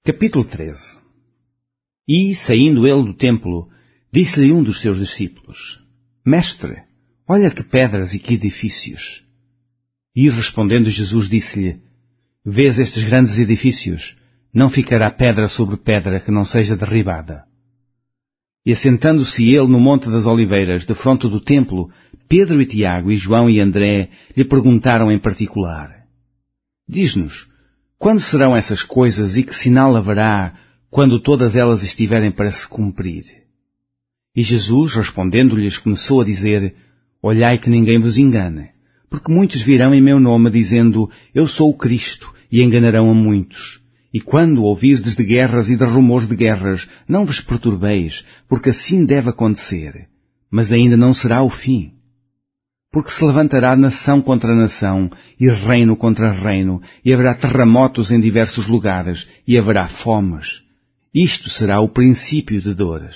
Capítulo 13. E, saindo ele do templo, disse-lhe um dos seus discípulos: Mestre, olha que pedras e que edifícios. E respondendo Jesus disse-lhe: Vês estes grandes edifícios? Não ficará pedra sobre pedra que não seja derribada. E assentando-se ele no Monte das Oliveiras, defronte do templo, Pedro e Tiago e João e André lhe perguntaram em particular: Diz-nos, quando serão essas coisas e que sinal haverá quando todas elas estiverem para se cumprir? E Jesus, respondendo-lhes, começou a dizer: Olhai que ninguém vos engane, porque muitos virão em meu nome dizendo: Eu sou o Cristo, e enganarão a muitos. E quando ouvirdes de guerras e de rumores de guerras, não vos perturbeis, porque assim deve acontecer. Mas ainda não será o fim. Porque se levantará nação contra nação, e reino contra reino, e haverá terremotos em diversos lugares, e haverá fomes. Isto será o princípio de dores.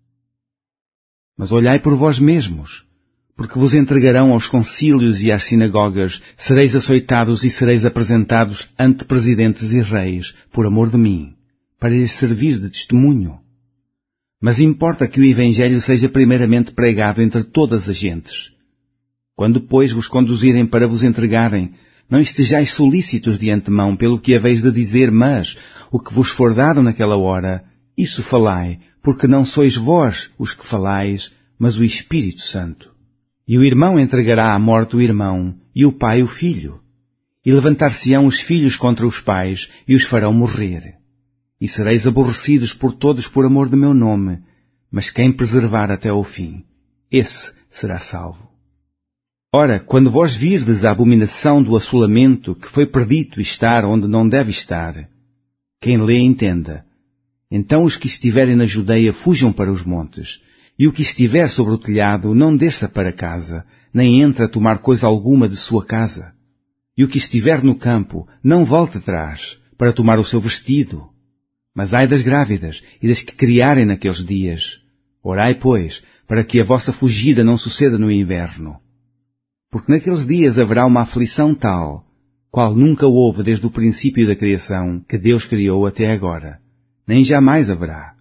Mas olhai por vós mesmos, porque vos entregarão aos concílios e às sinagogas, sereis açoitados e sereis apresentados ante presidentes e reis, por amor de mim, para lhes servir de testemunho. Mas importa que o Evangelho seja primeiramente pregado entre todas as gentes. Quando, pois, vos conduzirem para vos entregarem, não estejais solícitos de antemão pelo que haveis de dizer, mas o que vos for dado naquela hora, isso falai, porque não sois vós os que falais, mas o Espírito Santo. E o irmão entregará à morte o irmão, e o pai o filho. E levantar-se-ão os filhos contra os pais, e os farão morrer. E sereis aborrecidos por todos por amor de meu nome, mas quem preservar até ao fim, esse será salvo. Ora, quando vós virdes a abominação do assolamento, que foi predito estar onde não deve estar, quem lê entenda. Então os que estiverem na Judeia fujam para os montes, e o que estiver sobre o telhado não desça para casa, nem entre a tomar coisa alguma de sua casa. E o que estiver no campo não volte atrás, para tomar o seu vestido. Mas ai das grávidas e das que criarem naqueles dias. Orai, pois, para que a vossa fugida não suceda no inverno. Porque naqueles dias haverá uma aflição tal, qual nunca houve desde o princípio da criação que Deus criou até agora, nem jamais haverá.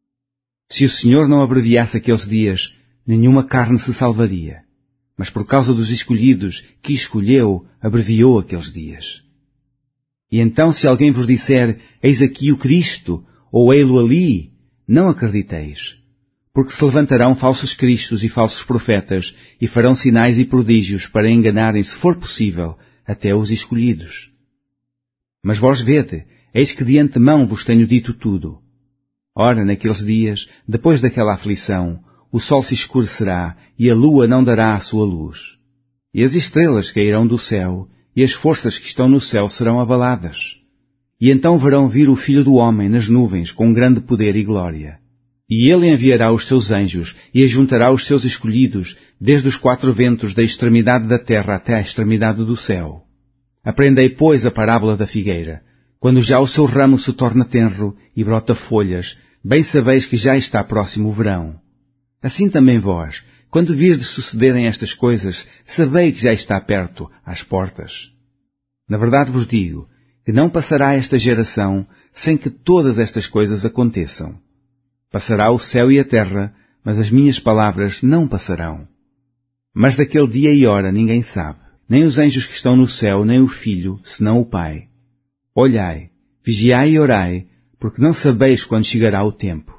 Se o Senhor não abreviasse aqueles dias, nenhuma carne se salvaria. Mas por causa dos escolhidos que escolheu, abreviou aqueles dias. E então se alguém vos disser, eis aqui o Cristo, ou ei-lo ali, não acrediteis. Porque se levantarão falsos cristos e falsos profetas, e farão sinais e prodígios para enganarem, se for possível, até os escolhidos. Mas vós vede, eis que de antemão vos tenho dito tudo. Ora, naqueles dias, depois daquela aflição, o sol se escurecerá, e a lua não dará a sua luz. E as estrelas cairão do céu, e as forças que estão no céu serão abaladas. E então verão vir o Filho do Homem nas nuvens, com grande poder e glória. E ele enviará os seus anjos, e ajuntará os seus escolhidos, desde os quatro ventos da extremidade da terra até à extremidade do céu. Aprendei, pois, a parábola da figueira. Quando já o seu ramo se torna tenro e brota folhas, bem sabeis que já está próximo o verão. Assim também vós, quando virdes sucederem estas coisas, sabei que já está perto, às portas. Na verdade vos digo, que não passará esta geração sem que todas estas coisas aconteçam. Passará o céu e a terra, mas as minhas palavras não passarão. Mas daquele dia e hora ninguém sabe, nem os anjos que estão no céu, nem o Filho, senão o Pai. Olhai, vigiai e orai, porque não sabeis quando chegará o tempo.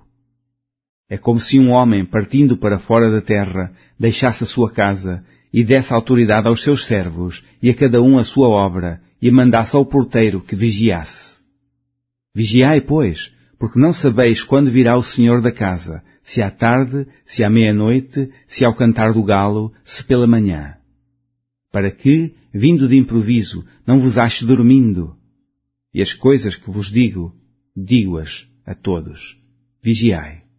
É como se um homem, partindo para fora da terra, deixasse a sua casa, e desse autoridade aos seus servos, e a cada um a sua obra, e mandasse ao porteiro que vigiasse. Vigiai, pois, porque não sabeis quando virá o Senhor da casa, se à tarde, se à meia-noite, se ao cantar do galo, se pela manhã. Para que, vindo de improviso, não vos ache dormindo. E as coisas que vos digo, digo-as a todos. Vigiai.